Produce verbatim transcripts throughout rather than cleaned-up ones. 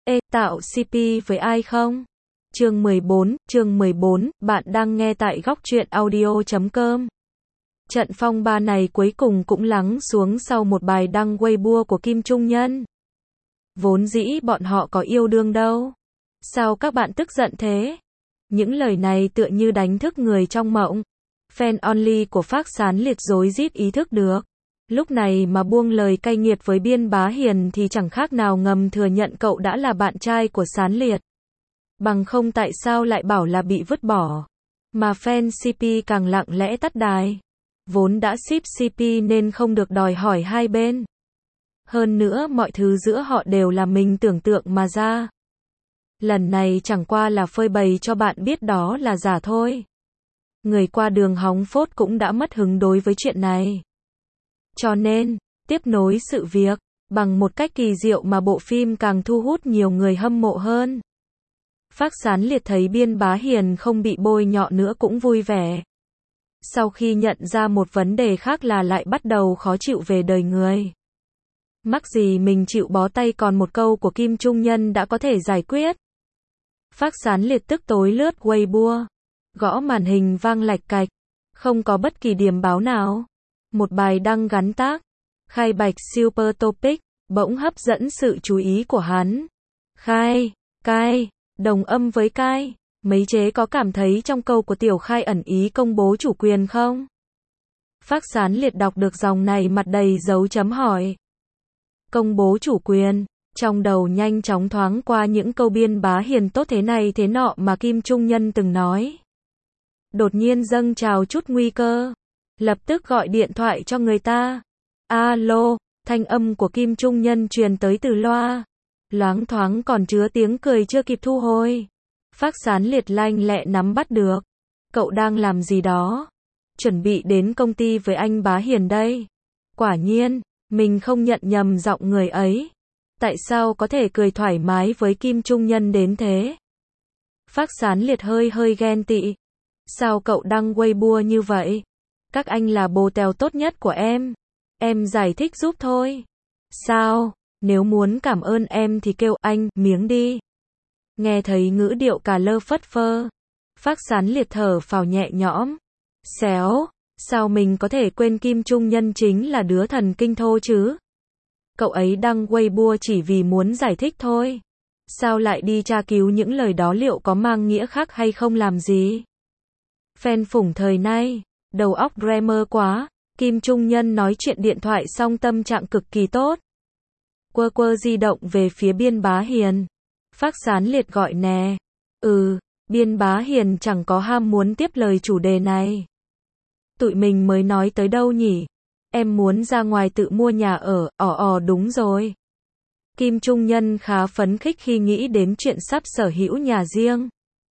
Ê, tạo xê pê với ai không? Chương mười bốn, chương mười bốn, bạn đang nghe tại góc truyện audio chấm com. Trận phong ba này cuối cùng cũng lắng xuống sau một bài đăng Weibo của Kim Trung Nhân. Vốn dĩ bọn họ có yêu đương đâu. Sao các bạn tức giận thế? Những lời này tựa như đánh thức người trong mộng. Fan only của Phác Sán Liệt rối rít ý thức được. Lúc này mà buông lời cay nghiệt với Biên Bá Hiền thì chẳng khác nào ngầm thừa nhận cậu đã là bạn trai của Sán Liệt. Bằng không tại sao lại bảo là bị vứt bỏ. Mà fan xê pê càng lặng lẽ tắt đài. Vốn đã ship xê pê nên không được đòi hỏi hai bên. Hơn nữa mọi thứ giữa họ đều là mình tưởng tượng mà ra. Lần này chẳng qua là phơi bày cho bạn biết đó là giả thôi. Người qua đường hóng phốt cũng đã mất hứng đối với chuyện này. Cho nên, tiếp nối sự việc, bằng một cách kỳ diệu mà bộ phim càng thu hút nhiều người hâm mộ hơn. Phác Sán Liệt thấy Biên Bá Hiền không bị bôi nhọ nữa cũng vui vẻ. Sau khi nhận ra một vấn đề khác là lại bắt đầu khó chịu về đời người. Mắc gì mình chịu bó tay, còn một câu của Kim Trung Nhân đã có thể giải quyết. Phác Sán Liệt tức tối lướt Weibo. Gõ màn hình vang lạch cạch. Không có bất kỳ điểm báo nào. Một bài đăng gắn tag. Khai bạch super topic. Bỗng hấp dẫn sự chú ý của hắn. Khai, cai, đồng âm với cai. Mấy chế có cảm thấy trong câu của Tiểu Khai ẩn ý công bố chủ quyền không? Phác Sán Liệt đọc được dòng này mặt đầy dấu chấm hỏi. Công bố chủ quyền. Trong đầu nhanh chóng thoáng qua những câu Biên Bá Hiền tốt thế này thế nọ mà Kim Trung Nhân từng nói. Đột nhiên dâng trào chút nguy cơ. Lập tức gọi điện thoại cho người ta. Alo, thanh âm của Kim Trung Nhân truyền tới từ loa. Loáng thoáng còn chứa tiếng cười chưa kịp thu hồi. Phác Sán Liệt lanh lẹ nắm bắt được. Cậu đang làm gì đó? Chuẩn bị đến công ty với anh Bá Hiền đây. Quả nhiên, mình không nhận nhầm giọng người ấy. Tại sao có thể cười thoải mái với Kim Trung Nhân đến thế? Phác Sán Liệt hơi hơi ghen tị. Sao cậu đăng Weibo như vậy? Các anh là bồ tèo tốt nhất của em. Em giải thích giúp thôi. Sao? Nếu muốn cảm ơn em thì kêu anh miếng đi. Nghe thấy ngữ điệu cà lơ phất phơ. Phác Sán Liệt thở phào nhẹ nhõm. Xéo, sao mình có thể quên Kim Trung Nhân chính là đứa thần kinh thô chứ? Cậu ấy đăng Weibo chỉ vì muốn giải thích thôi. Sao lại đi tra cứu những lời đó liệu có mang nghĩa khác hay không làm gì? Fan phủng thời nay, đầu óc grammar quá. Kim Trung Nhân nói chuyện điện thoại xong tâm trạng cực kỳ tốt. Quơ quơ di động về phía Biên Bá Hiền. Phác Sán Liệt gọi nè. Ừ, Biên Bá Hiền chẳng có ham muốn tiếp lời chủ đề này. Tụi mình mới nói tới đâu nhỉ? Em muốn ra ngoài tự mua nhà ở, ò ò đúng rồi. Kim Trung Nhân khá phấn khích khi nghĩ đến chuyện sắp sở hữu nhà riêng.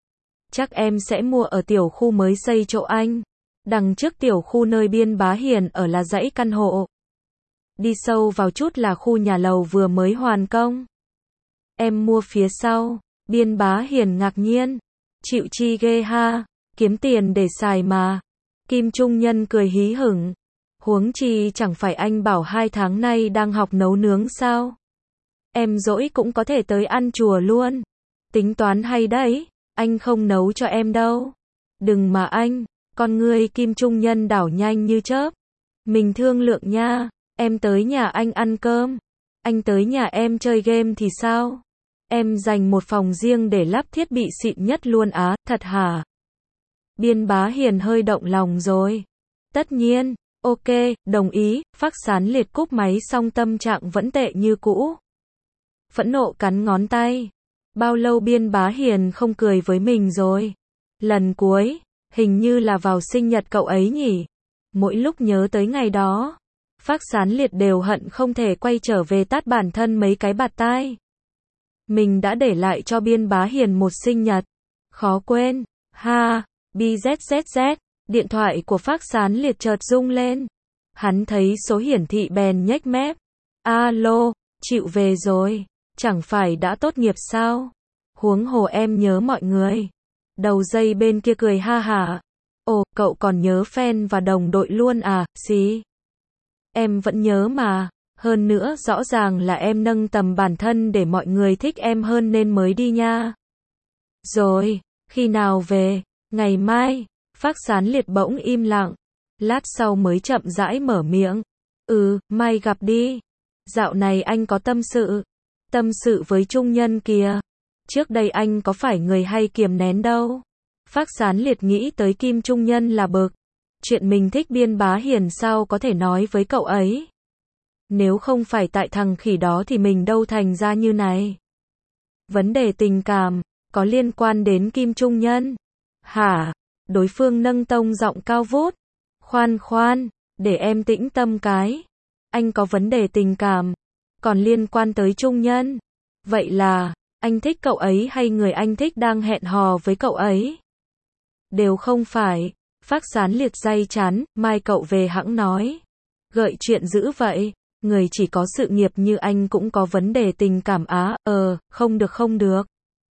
Chắc em sẽ mua ở tiểu khu mới xây chỗ anh. Đằng trước tiểu khu nơi Biên Bá Hiền ở là dãy căn hộ. Đi sâu vào chút là khu nhà lầu vừa mới hoàn công. Em mua phía sau. Biên Bá Hiền ngạc nhiên. Chịu chi ghê ha, kiếm tiền để xài mà. Kim Trung Nhân cười hí hửng. Huống chi chẳng phải anh bảo hai tháng nay đang học nấu nướng sao? Em rỗi cũng có thể tới ăn chùa luôn. Tính toán hay đấy, anh không nấu cho em đâu. Đừng mà anh, con ngươi Kim Trung Nhân đảo nhanh như chớp. Mình thương lượng nha, em tới nhà anh ăn cơm. Anh tới nhà em chơi game thì sao? Em dành một phòng riêng để lắp thiết bị xịn nhất luôn á, thật hả? Biên Bá Hiền hơi động lòng rồi. Tất nhiên, ok, đồng ý. Phác Sán Liệt cúp máy xong tâm trạng vẫn tệ như cũ. Phẫn nộ cắn ngón tay. Bao lâu Biên Bá Hiền không cười với mình rồi? Lần cuối, hình như là vào sinh nhật cậu ấy nhỉ? Mỗi lúc nhớ tới ngày đó, Phác Sán Liệt đều hận không thể quay trở về tát bản thân mấy cái bạt tai. Mình đã để lại cho Biên Bá Hiền một sinh nhật. Khó quên. Ha, bê zét zét zét. Điện thoại của Phác Sán Liệt chợt rung lên. Hắn thấy số hiển thị bèn nhếch mép. Alo, chịu về rồi. Chẳng phải đã tốt nghiệp sao? Huống hồ em nhớ mọi người. Đầu dây bên kia cười ha hả. Ồ, cậu còn nhớ fan và đồng đội luôn à, xí. Em vẫn nhớ mà. Hơn nữa rõ ràng là em nâng tầm bản thân để mọi người thích em hơn nên mới đi nha. Rồi, khi nào về? Ngày mai. Phác Sán Liệt bỗng im lặng. Lát sau mới chậm rãi mở miệng. Ừ, mai gặp đi. Dạo này anh có tâm sự. Tâm sự với Trung Nhân kìa. Trước đây anh có phải người hay kiềm nén đâu. Phác Sán Liệt nghĩ tới Kim Trung Nhân là bực. Chuyện mình thích Biên Bá Hiền sao có thể nói với cậu ấy. Nếu không phải tại thằng khỉ đó thì mình đâu thành ra như này. Vấn đề tình cảm, có liên quan đến Kim Trung Nhân. Hả? Đối phương nâng tông giọng cao vút. Khoan khoan, để em tĩnh tâm cái. Anh có vấn đề tình cảm, còn liên quan tới Trung Nhân. Vậy là, anh thích cậu ấy hay người anh thích đang hẹn hò với cậu ấy? Đều không phải. Phác Sán Liệt day chán, mai cậu về hẵng nói. Gợi chuyện dữ vậy. Người chỉ có sự nghiệp như anh cũng có vấn đề tình cảm á, ờ, không được không được.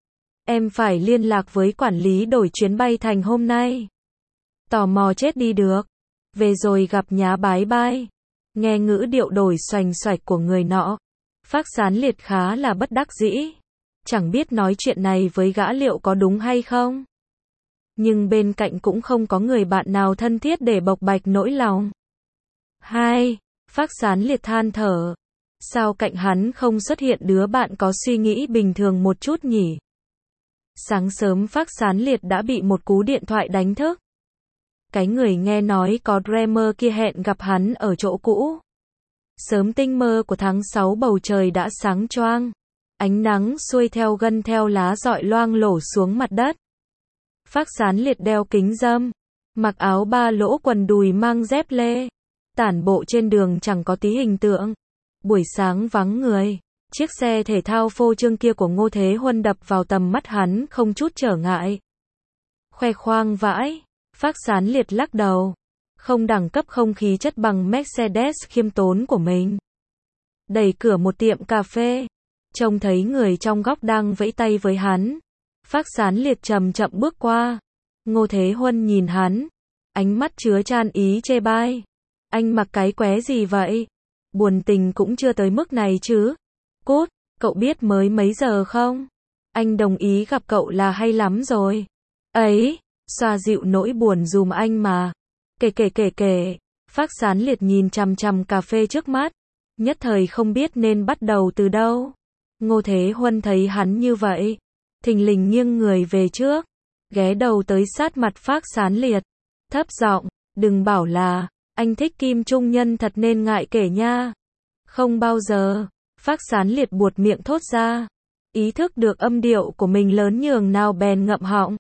Em phải liên lạc với quản lý đổi chuyến bay thành hôm nay. Tò mò chết đi được. Về rồi gặp nhá bái bai. Nghe ngữ điệu đổi xoành xoạch của người nọ. Phác Sán Liệt khá là bất đắc dĩ. Chẳng biết nói chuyện này với gã liệu có đúng hay không. Nhưng bên cạnh cũng không có người bạn nào thân thiết để bộc bạch nỗi lòng. Hai. Phác Sán Liệt than thở. Sao cạnh hắn không xuất hiện đứa bạn có suy nghĩ bình thường một chút nhỉ? Sáng sớm Phác Sán Liệt đã bị một cú điện thoại đánh thức. Cái người nghe nói có Dreamer kia hẹn gặp hắn ở chỗ cũ. Sớm tinh mơ của tháng sáu bầu trời đã sáng choang. Ánh nắng xuôi theo gân theo lá rọi loang lổ xuống mặt đất. Phác Sán Liệt đeo kính râm. Mặc áo ba lỗ quần đùi mang dép lê. Tản bộ trên đường chẳng có tí hình tượng. Buổi sáng vắng người. Chiếc xe thể thao phô trương kia của Ngô Thế Huân đập vào tầm mắt hắn không chút trở ngại. Khoe khoang vãi. Phác Sán Liệt lắc đầu. Không đẳng cấp không khí chất bằng Mercedes khiêm tốn của mình. Đẩy cửa một tiệm cà phê. Trông thấy người trong góc đang vẫy tay với hắn. Phác Sán Liệt chậm chậm bước qua. Ngô Thế Huân nhìn hắn. Ánh mắt chứa chan ý chê bai. Anh mặc cái qué gì vậy? Buồn tình cũng chưa tới mức này chứ. Cút, cậu biết mới mấy giờ không? Anh đồng ý gặp cậu là hay lắm rồi. Ấy, xoa dịu nỗi buồn dùm anh mà. Kể kể kể kể. Phác Sán Liệt nhìn chằm chằm cà phê trước mắt. Nhất thời không biết nên bắt đầu từ đâu. Ngô Thế Huân thấy hắn như vậy. Thình lình nghiêng người về trước. Ghé đầu tới sát mặt Phác Sán Liệt. Thấp giọng, đừng bảo là, anh thích Kim Trung Nhân thật nên ngại kể nha. Không bao giờ. Phác Sán Liệt buột miệng thốt ra. Ý thức được âm điệu của mình lớn nhường nào bèn ngậm họng.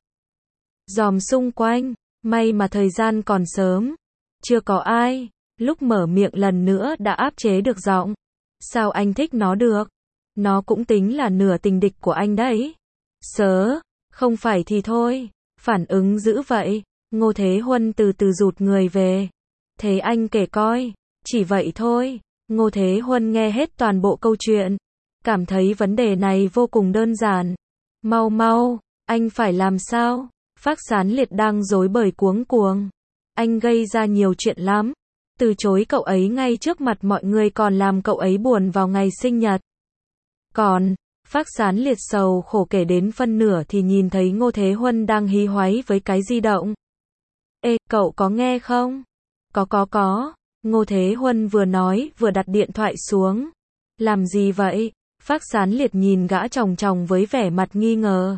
Dòm xung quanh. May mà thời gian còn sớm. Chưa có ai. Lúc mở miệng lần nữa đã áp chế được giọng. Sao anh thích nó được? Nó cũng tính là nửa tình địch của anh đấy. Sớ. Không phải thì thôi. Phản ứng dữ vậy. Ngô Thế Huân từ từ rụt người về. Thế anh kể coi. Chỉ vậy thôi. Ngô Thế Huân nghe hết toàn bộ câu chuyện. Cảm thấy vấn đề này vô cùng đơn giản. Mau mau. Anh phải làm sao? Phác Sán Liệt đang rối bời cuống cuồng. Anh gây ra nhiều chuyện lắm. Từ chối cậu ấy ngay trước mặt mọi người còn làm cậu ấy buồn vào ngày sinh nhật. Còn, Phác Sán Liệt sầu khổ kể đến phân nửa thì nhìn thấy Ngô Thế Huân đang hí hoáy với cái di động. Ê, cậu có nghe không? Có có có. Ngô Thế Huân vừa nói vừa đặt điện thoại xuống. Làm gì vậy? Phác Sán Liệt nhìn gã chòng chòng với vẻ mặt nghi ngờ.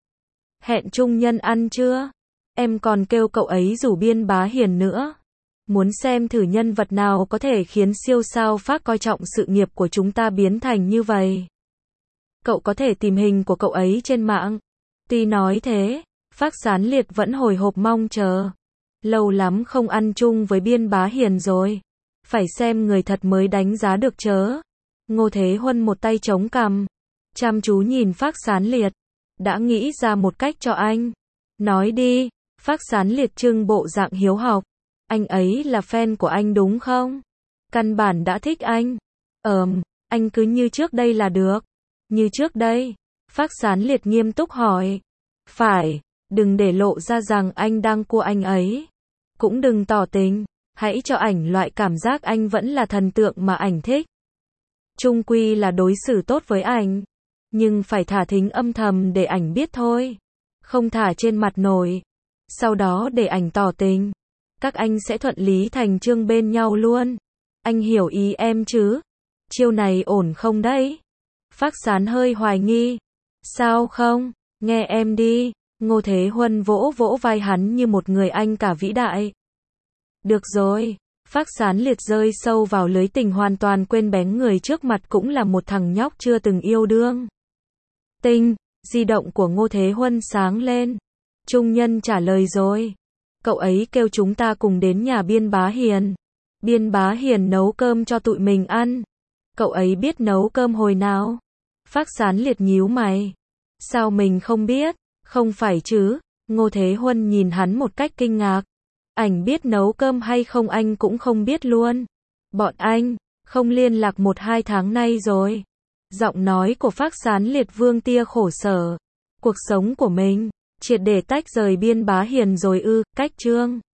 Hẹn Trung Nhân ăn chưa? Em còn kêu cậu ấy rủ Biên Bá Hiền nữa. Muốn xem thử nhân vật nào có thể khiến siêu sao Phác coi trọng sự nghiệp của chúng ta biến thành như vậy. Cậu có thể tìm hình của cậu ấy trên mạng. Tuy nói thế, Phác Sán Liệt vẫn hồi hộp mong chờ. Lâu lắm không ăn chung với Biên Bá Hiền rồi. Phải xem người thật mới đánh giá được chớ. Ngô Thế Huân một tay chống cằm. Chăm chú nhìn Phác Sán Liệt. Đã nghĩ ra một cách cho anh. Nói đi. Phác Sán Liệt trưng bộ dạng hiếu học. Anh ấy là fan của anh đúng không? Căn bản đã thích anh. Ờm, anh cứ như trước đây là được. Như trước đây. Phác Sán Liệt nghiêm túc hỏi. Phải, đừng để lộ ra rằng anh đang cua anh ấy. Cũng đừng tỏ tình. Hãy cho ảnh loại cảm giác anh vẫn là thần tượng mà ảnh thích. Chung quy là đối xử tốt với ảnh. Nhưng phải thả thính âm thầm để ảnh biết thôi. Không thả trên mặt nổi. Sau đó để ảnh tỏ tình. Các anh sẽ thuận lý thành chương bên nhau luôn. Anh hiểu ý em chứ? Chiêu này ổn không đấy? Phác Sán hơi hoài nghi. Sao không? Nghe em đi. Ngô Thế Huân vỗ vỗ vai hắn như một người anh cả vĩ đại. Được rồi. Phác Sán liệt rơi sâu vào lưới tình hoàn toàn quên bén người trước mặt cũng là một thằng nhóc chưa từng yêu đương. Tinh, di động của Ngô Thế Huân sáng lên. Trung Nhân trả lời rồi. Cậu ấy kêu chúng ta cùng đến nhà Biên Bá Hiền. Biên Bá Hiền nấu cơm cho tụi mình ăn. Cậu ấy biết nấu cơm hồi nào? Phác Sán liệt nhíu mày. Sao mình không biết? Không phải chứ? Ngô Thế Huân nhìn hắn một cách kinh ngạc. Ảnh biết nấu cơm hay không anh cũng không biết luôn. Bọn anh, không liên lạc một hai tháng nay rồi. Giọng nói của Phác Sán liệt vương tia khổ sở. Cuộc sống của mình, triệt để tách rời Biên Bá Hiền rồi ư, cách chương.